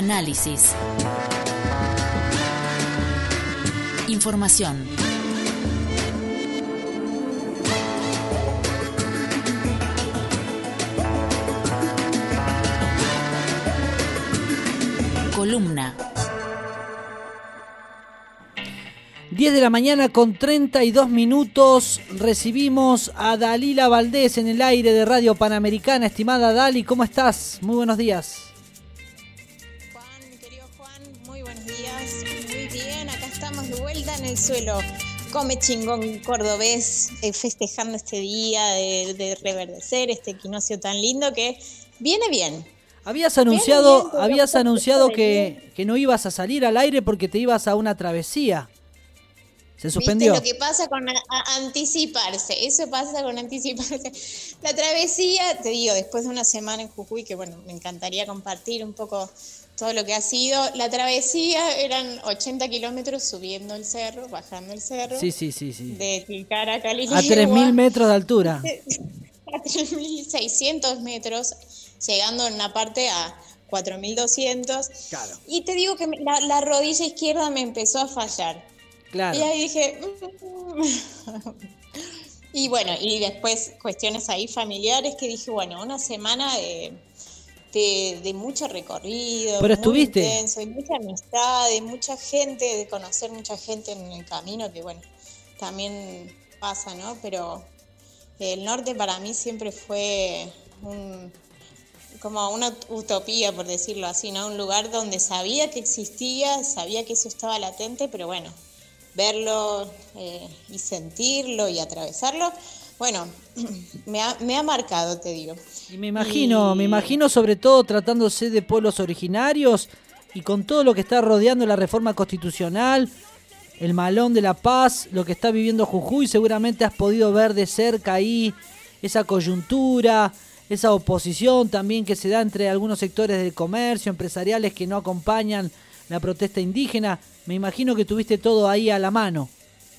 Análisis. Información. Columna. 10 de la mañana con 32 minutos. Recibimos a Dalila Valdés en el aire de Radio Panamericana. Estimada Dali, ¿cómo estás? Muy buenos días. Juan, mi querido Juan, muy buenos días. Muy bien, acá estamos de vuelta en el suelo. Come chingón cordobés, festejando este día de reverdecer, este equinoccio tan lindo que viene bien. Habías anunciado que no ibas a salir al aire porque te ibas a una travesía. Se suspendió. ¿Viste lo que pasa con anticiparse? Eso pasa con anticiparse. La travesía, te digo, después de una semana en Jujuy, que bueno, me encantaría compartir un poco todo lo que ha sido. La travesía eran 80 kilómetros subiendo el cerro, bajando el cerro. Sí. De Tilcara a Caliligua. A 3.000 metros de altura. A 3.600 metros, llegando en una parte a 4.200. Claro. Y te digo que la rodilla izquierda me empezó a fallar. Claro. Y ahí dije... Y bueno, y después cuestiones ahí familiares que dije, bueno, una semana de mucho recorrido, pero muy estuviste intenso, de mucha amistad, de mucha gente, de conocer mucha gente en el camino, que bueno, también pasa, ¿no? Pero el norte para mí siempre fue como una utopía, por decirlo así, ¿no? Un lugar donde sabía que existía, sabía que eso estaba latente, pero bueno, verlo y sentirlo y atravesarlo, bueno, me ha marcado, te digo. Y me imagino sobre todo tratándose de pueblos originarios y con todo lo que está rodeando la reforma constitucional, el Malón de la Paz, lo que está viviendo Jujuy, seguramente has podido ver de cerca ahí esa coyuntura, esa oposición también que se da entre algunos sectores del comercio, empresariales que no acompañan la protesta indígena. Me imagino que tuviste todo ahí a la mano.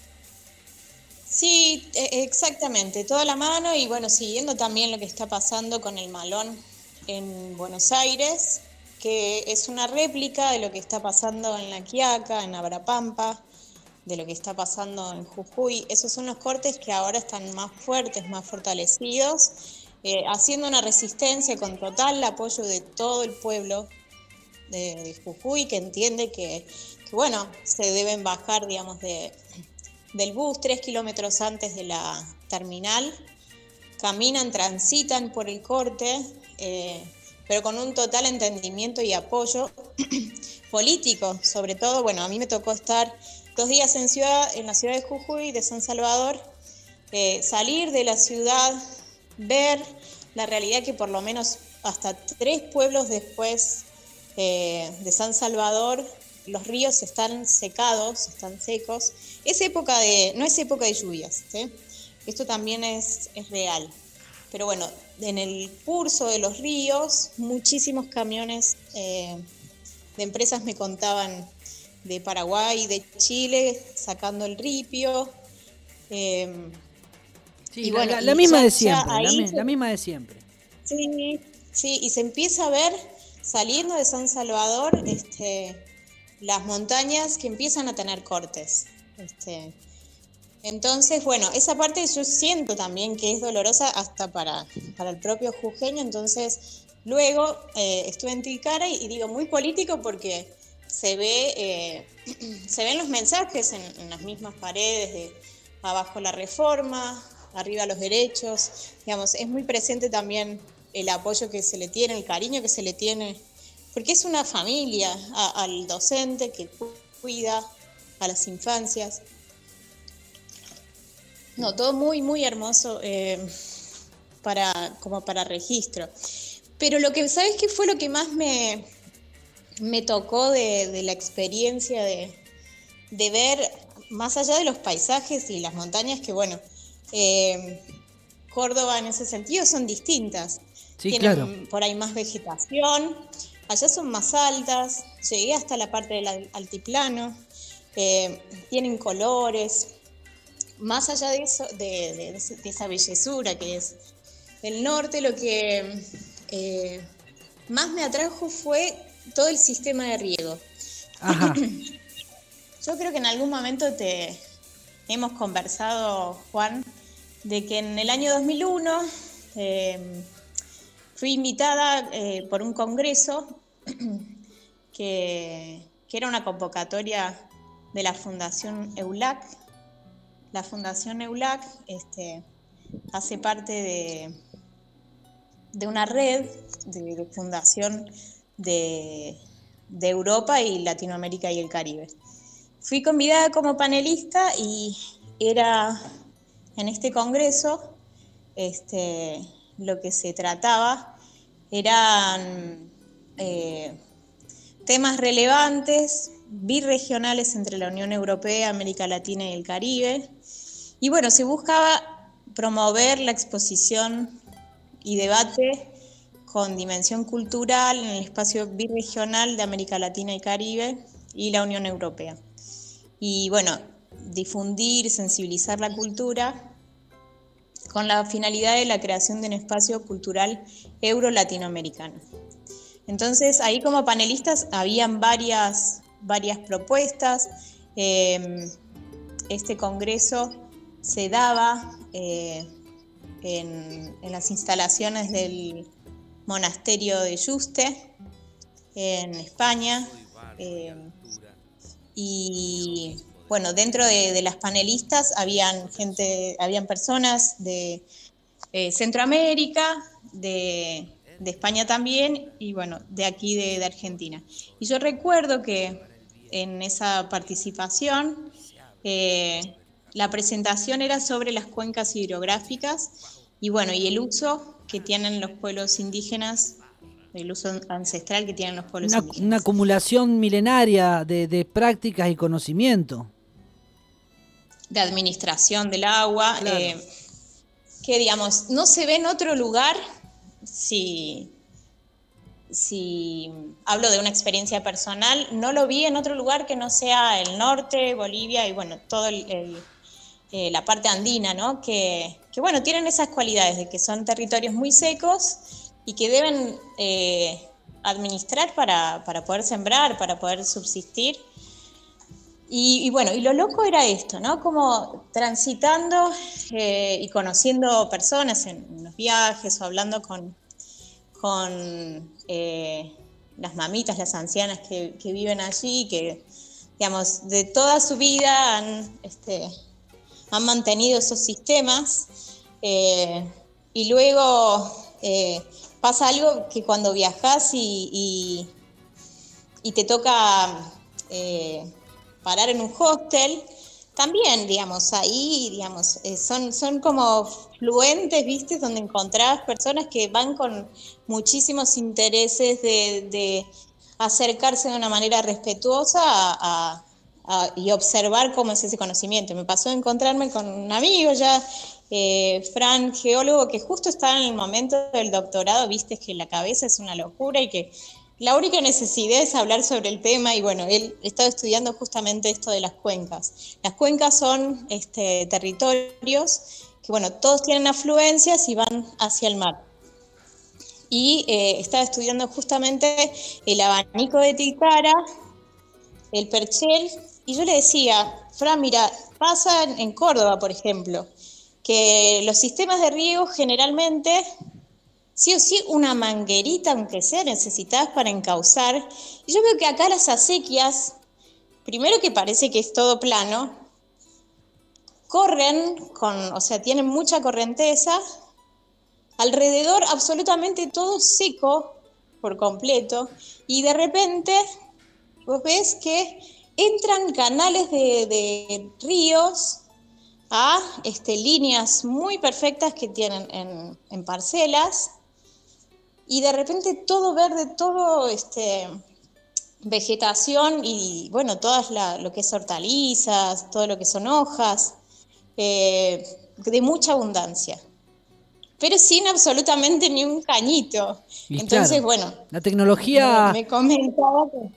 Sí, exactamente, toda la mano y bueno, siguiendo también lo que está pasando con el Malón en Buenos Aires, que es una réplica de lo que está pasando en La Quiaca, en Abrapampa, de lo que está pasando en Jujuy. Esos son los cortes que ahora están más fuertes, más fortalecidos, haciendo una resistencia con total apoyo de todo el pueblo de Jujuy, que entiende que bueno, se deben bajar, digamos, del bus 3 kilómetros antes de la terminal, caminan, transitan por el corte, pero con un total entendimiento y apoyo político, sobre todo. Bueno, a mí me tocó estar 2 días en la ciudad de Jujuy, de San Salvador, salir de la ciudad, ver la realidad que por lo menos hasta 3 pueblos después de San Salvador, los ríos están secados, están secos. No es época de lluvias, ¿sí? Esto también es real. Pero bueno, en el curso de los ríos, muchísimos camiones de empresas me contaban de Paraguay, de Chile, sacando el ripio. Sí, y bueno, la misma de siempre, la misma de siempre. Sí, y se empieza a ver, saliendo de San Salvador, las montañas que empiezan a tener cortes. Entonces, bueno, esa parte yo siento también que es dolorosa hasta para el propio jujeño. Entonces, luego estuve en Tilcara y digo muy político porque se ven los mensajes en las mismas paredes de abajo la reforma, arriba los derechos. Digamos, es muy presente también el apoyo que se le tiene, el cariño que se le tiene, porque es una familia, al docente que cuida a las infancias. No, todo muy, muy hermoso como para registro. Pero ¿sabes qué fue lo que más me tocó de la experiencia de ver, más allá de los paisajes y las montañas, que bueno, Córdoba en ese sentido son distintas. Sí, tienen claro. Por ahí más vegetación, allá son más altas, llegué hasta la parte del altiplano, tienen colores, más allá de eso, de esa bellezura que es el norte. Lo que más me atrajo fue todo el sistema de riego. Ajá. Yo creo que en algún momento te hemos conversado, Juan, de que en el año 2001 fui invitada por un congreso que era una convocatoria de la Fundación EULAC. La Fundación EULAC hace parte de una red de fundación de Europa y Latinoamérica y el Caribe. Fui convidada como panelista y era en este congreso lo que se trataba eran temas relevantes, birregionales entre la Unión Europea, América Latina y el Caribe. Y bueno, se buscaba promover la exposición y debate con dimensión cultural en el espacio birregional de América Latina y Caribe y la Unión Europea. Y bueno, difundir, sensibilizar la cultura con la finalidad de la creación de un espacio cultural euro-latinoamericano. Entonces, ahí como panelistas habían varias propuestas. Este congreso se daba en las instalaciones del monasterio de Yuste, en España. Y bueno, dentro de las panelistas habían personas de Centroamérica, de España también, y bueno, de aquí de Argentina. Y yo recuerdo que en esa participación la presentación era sobre las cuencas hidrográficas y bueno, y el uso que tienen los pueblos indígenas, el uso ancestral que tienen los pueblos indígenas. Una acumulación milenaria de prácticas y conocimiento. De administración del agua, claro. Que digamos, no se ve en otro lugar. Si hablo de una experiencia personal, no lo vi en otro lugar que no sea el norte, Bolivia y bueno, todo la parte andina, ¿no? Que bueno, tienen esas cualidades de que son territorios muy secos y que deben administrar para poder sembrar, para poder subsistir. Y bueno, y lo loco era esto, ¿no? Como transitando y conociendo personas en los viajes o hablando con las mamitas, las ancianas que viven allí, que, digamos, de toda su vida han mantenido esos sistemas. Y luego pasa algo que cuando viajás y te toca parar en un hostel, también, digamos, ahí, digamos, son como fluentes, ¿viste? Donde encontrás personas que van con muchísimos intereses de acercarse de una manera respetuosa y observar cómo es ese conocimiento. Me pasó de encontrarme con un amigo ya, Fran, geólogo, que justo estaba en el momento del doctorado, ¿viste? Es que la cabeza es una locura y que la única necesidad es hablar sobre el tema y bueno, él estaba estudiando justamente esto de las cuencas. Las cuencas son territorios que bueno, todos tienen afluencias y van hacia el mar. Y estaba estudiando justamente el abanico de Tilcara, el Perchel, y yo le decía, Fran, mira, pasa en Córdoba, por ejemplo, que los sistemas de riego generalmente sí o sí una manguerita, aunque sea, necesitadas para encauzar. Y yo veo que acá las acequias, primero que parece que es todo plano, corren o sea, tienen mucha corrienteza, alrededor absolutamente todo seco por completo, y de repente vos ves que entran canales de ríos a líneas muy perfectas que tienen en parcelas, y de repente todo verde, todo vegetación y bueno, todas lo que es hortalizas, todo lo que son hojas, de mucha abundancia, pero sin absolutamente ni un cañito. Y entonces, claro, bueno, la tecnología... me comentaba que...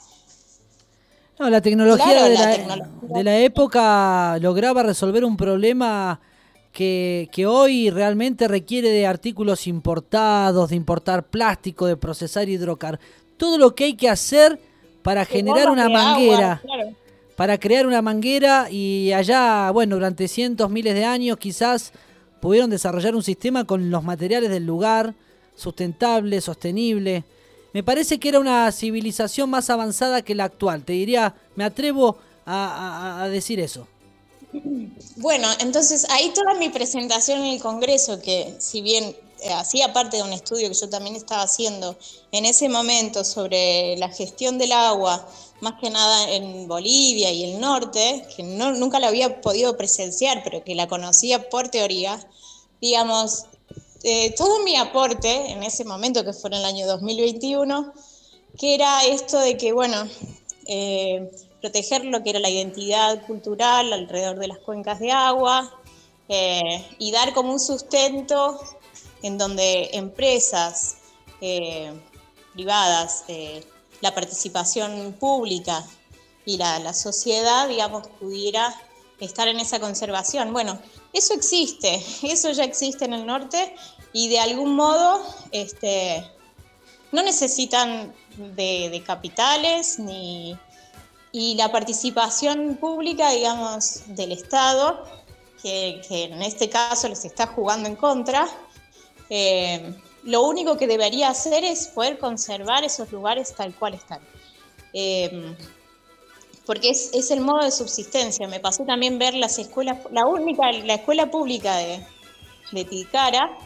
No, la tecnología, claro, de la época lograba resolver un problema que hoy realmente requiere de artículos importados, de importar plástico, de procesar todo lo que hay que hacer para generar una manguera, agua, claro. para crear una manguera, y allá, bueno, durante cientos, miles de años quizás pudieron desarrollar un sistema con los materiales del lugar, sustentable, sostenible. Me parece que era una civilización más avanzada que la actual, te diría, me atrevo a decir eso. Bueno, entonces ahí toda mi presentación en el Congreso, que si bien hacía parte de un estudio que yo también estaba haciendo en ese momento sobre la gestión del agua, más que nada en Bolivia y el norte, que nunca la había podido presenciar, pero que la conocía por teoría, digamos, todo mi aporte en ese momento, que fue en el año 2021, que era esto de que, bueno, proteger lo que era la identidad cultural alrededor de las cuencas de agua, y dar como un sustento en donde empresas privadas, la participación pública y la sociedad, digamos, pudiera estar en esa conservación. Bueno, eso existe, eso ya existe en el norte y de algún modo no necesitan de capitales y la participación pública, digamos, del Estado, que en este caso les está jugando en contra, lo único que debería hacer es poder conservar esos lugares tal cual están. Porque es el modo de subsistencia. Me pasó también ver las escuelas, la escuela pública de Tilcara,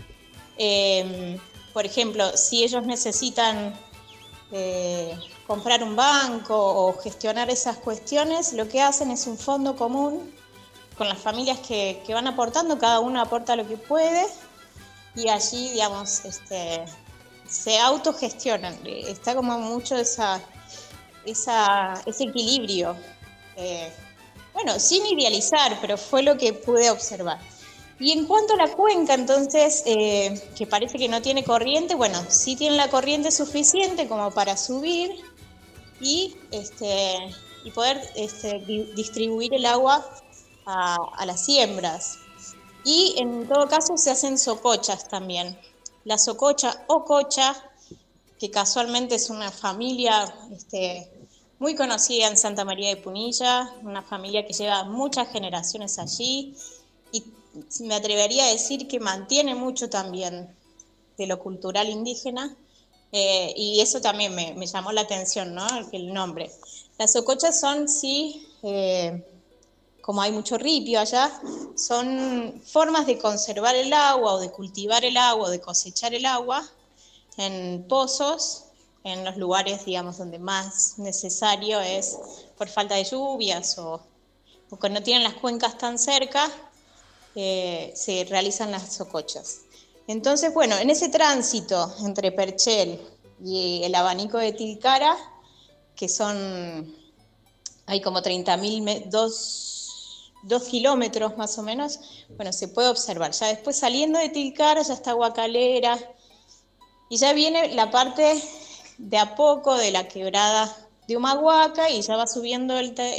por ejemplo, si ellos necesitan comprar un banco o gestionar esas cuestiones, lo que hacen es un fondo común con las familias que van aportando, cada uno aporta lo que puede y allí, digamos, se autogestionan. Está como mucho ese equilibrio. Bueno, sin idealizar, pero fue lo que pude observar. Y en cuanto a la cuenca, entonces, que parece que no tiene corriente, bueno, sí tiene la corriente suficiente como para subir y poder distribuir el agua a las siembras. Y en todo caso se hacen socochas también. La sococha o cocha, que casualmente es una familia muy conocida en Santa María de Punilla, una familia que lleva muchas generaciones allí y me atrevería a decir que mantiene mucho también de lo cultural indígena, y eso también me llamó la atención, ¿no? El nombre. Las socochas son, sí, como hay mucho ripio allá, son formas de conservar el agua o de cultivar el agua o de cosechar el agua en pozos, en los lugares, digamos, donde más necesario es por falta de lluvias o porque no tienen las cuencas tan cerca, se realizan las socochas. Entonces, bueno, en ese tránsito entre Perchel y el abanico de Tilcara, que hay como 30.000, 2 kilómetros más o menos, bueno, se puede observar. Ya después saliendo de Tilcara ya está Guacalera y ya viene la parte de a poco de la quebrada de Humahuaca y ya va subiendo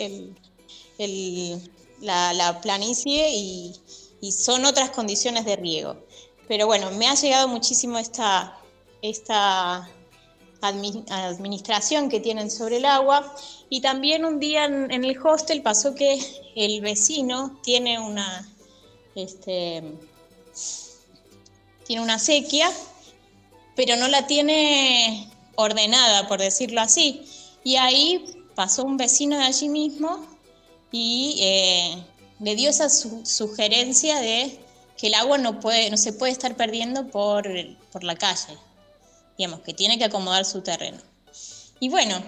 la planicie y son otras condiciones de riego. Pero bueno, me ha llegado muchísimo esta administración que tienen sobre el agua y también un día en el hostel pasó que el vecino tiene una sequía, pero no la tiene ordenada, por decirlo así. Y ahí pasó un vecino de allí mismo y le dio esa sugerencia de que el agua no se puede estar perdiendo por la calle, digamos, que tiene que acomodar su terreno. Y bueno,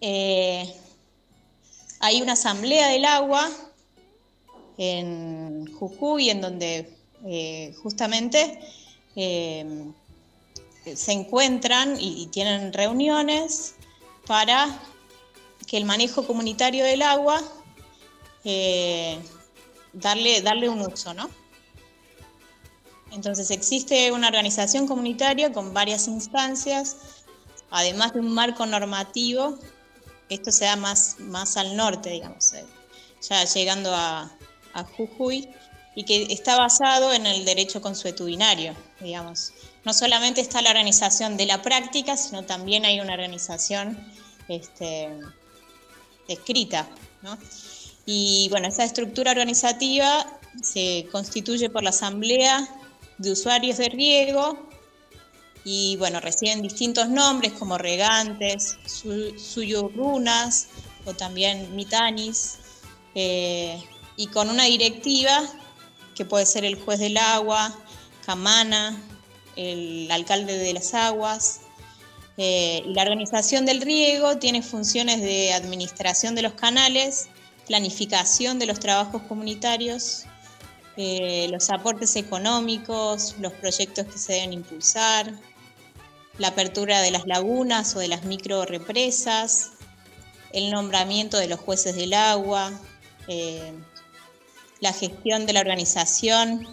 hay una asamblea del agua en Jujuy, en donde justamente se encuentran y tienen reuniones para que el manejo comunitario del agua darle un uso, ¿no? Entonces existe una organización comunitaria con varias instancias, además de un marco normativo. Esto se da más al norte, digamos, ya llegando a Jujuy, y que está basado en el derecho consuetudinario, digamos. no solamente está la organización de la práctica, sino también hay una organización escrita, ¿no? Y bueno, esta estructura organizativa se constituye por la asamblea de usuarios de riego y bueno, reciben distintos nombres como regantes, suyurrunas o también mitanis, y con una directiva que puede ser el juez del agua, camana, el alcalde de las aguas. Y la organización del riego tiene funciones de administración de los canales, planificación de los trabajos comunitarios, los aportes económicos, los proyectos que se deben impulsar, la apertura de las lagunas o de las micro represas, el nombramiento de los jueces del agua, la gestión de la organización.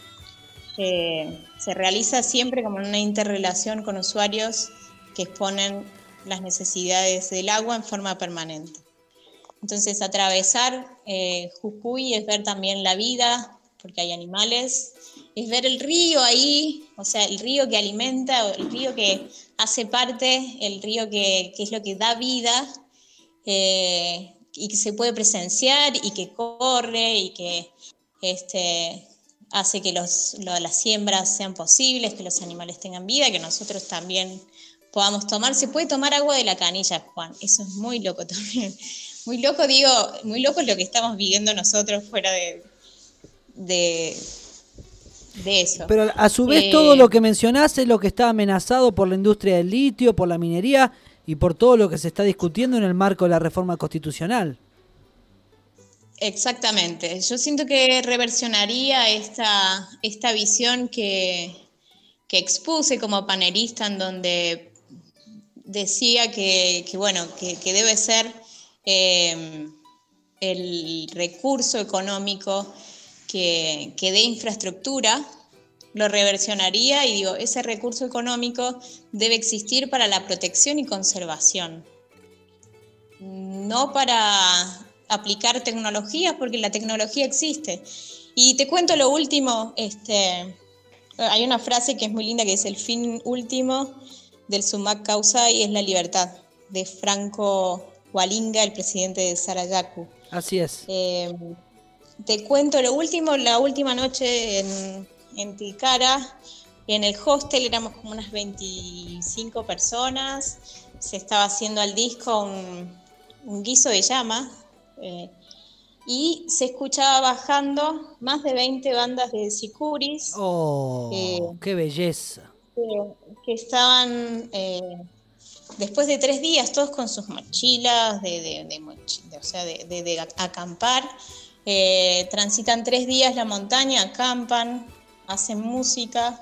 Se realiza siempre como una interrelación con usuarios que exponen las necesidades del agua en forma permanente. Entonces, atravesar Jujuy es ver también la vida, porque hay animales, es ver el río ahí, o sea, el río que alimenta, el río que hace parte, el río que es lo que da vida, y que se puede presenciar y que corre y que hace que las siembras sean posibles, que los animales tengan vida, que nosotros también podamos tomar. Se puede tomar agua de la canilla, Juan, eso es muy loco también. Muy loco, digo, muy loco es lo que estamos viviendo nosotros fuera de eso. Pero a su vez todo lo que mencionás es lo que está amenazado por la industria del litio, por la minería y por todo lo que se está discutiendo en el marco de la reforma constitucional. Exactamente. Yo siento que reversionaría esta visión que expuse como panelista, en donde decía que debe ser el recurso económico que dé infraestructura. Lo reversionaría y digo, ese recurso económico debe existir para la protección y conservación, no para aplicar tecnologías, porque la tecnología existe. Y te cuento lo último, hay una frase que es muy linda que dice: el fin último del sumac causa y es la libertad, de Franco Hualinga, el presidente de Sarayaku. Así es. Te cuento lo último, la última noche en Tilcara, en el hostel éramos como unas 25 personas, se estaba haciendo al disco un guiso de llama, y se escuchaba bajando más de 20 bandas de sicuris. ¡Qué belleza! Que estaban, después de 3 días, todos con sus mochilas de acampar, transitan 3 días la montaña, acampan, hacen música,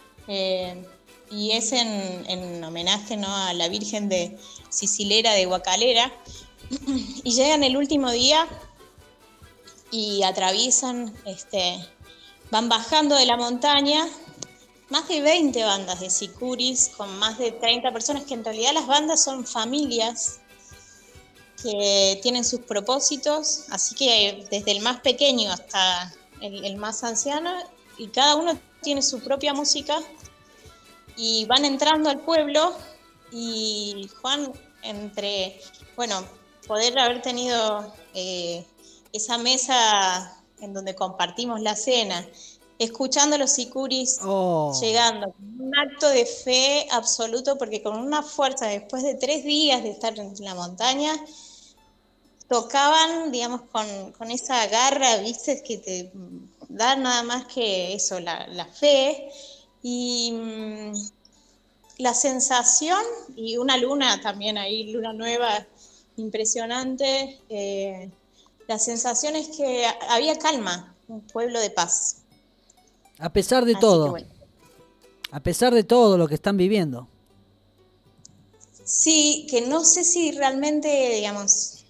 y es en homenaje, ¿no?, a la Virgen de Sicilera de Guacalera. Y llegan el último día y atraviesan, van bajando de la montaña, más de 20 bandas de sicuris con más de 30 personas, que en realidad las bandas son familias que tienen sus propósitos, así que desde el más pequeño hasta el más anciano, y cada uno tiene su propia música, y van entrando al pueblo. Y Juan, poder haber tenido esa mesa en donde compartimos la cena, escuchando a los sicuris llegando, un acto de fe absoluto, porque con una fuerza, después de 3 días de estar en la montaña, tocaban, digamos, con esa garra, ¿viste?, que te da nada más que eso, la fe, y la sensación, y una luna también ahí, luna nueva, impresionante. La sensación es que había calma, un pueblo de paz. A pesar de todo. A pesar de todo lo que están viviendo. Sí, que no sé si realmente, digamos,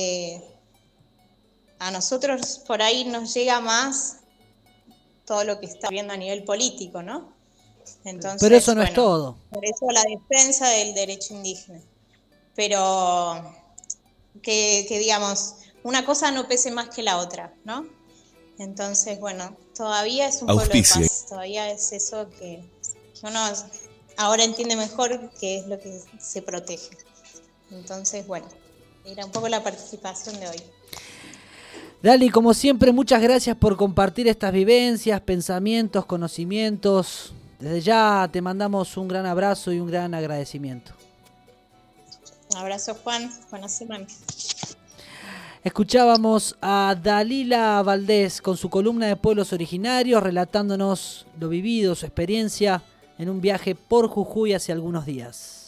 a nosotros por ahí nos llega más todo lo que está viendo a nivel político, ¿no? Entonces, pero eso no es todo. Por eso la defensa del derecho indígena. Pero que digamos, una cosa no pese más que la otra, ¿no? Entonces, todavía es un pueblo de paz, todavía es eso que uno ahora entiende mejor qué es lo que se protege. Entonces, bueno, era un poco la participación de hoy. Dali, como siempre, muchas gracias por compartir estas vivencias, pensamientos, conocimientos. Desde ya te mandamos un gran abrazo y un gran agradecimiento. Un abrazo, Juan. Buena semana. Escuchábamos a Dalila Valdés con su columna de pueblos originarios, relatándonos lo vivido, su experiencia en un viaje por Jujuy hace algunos días.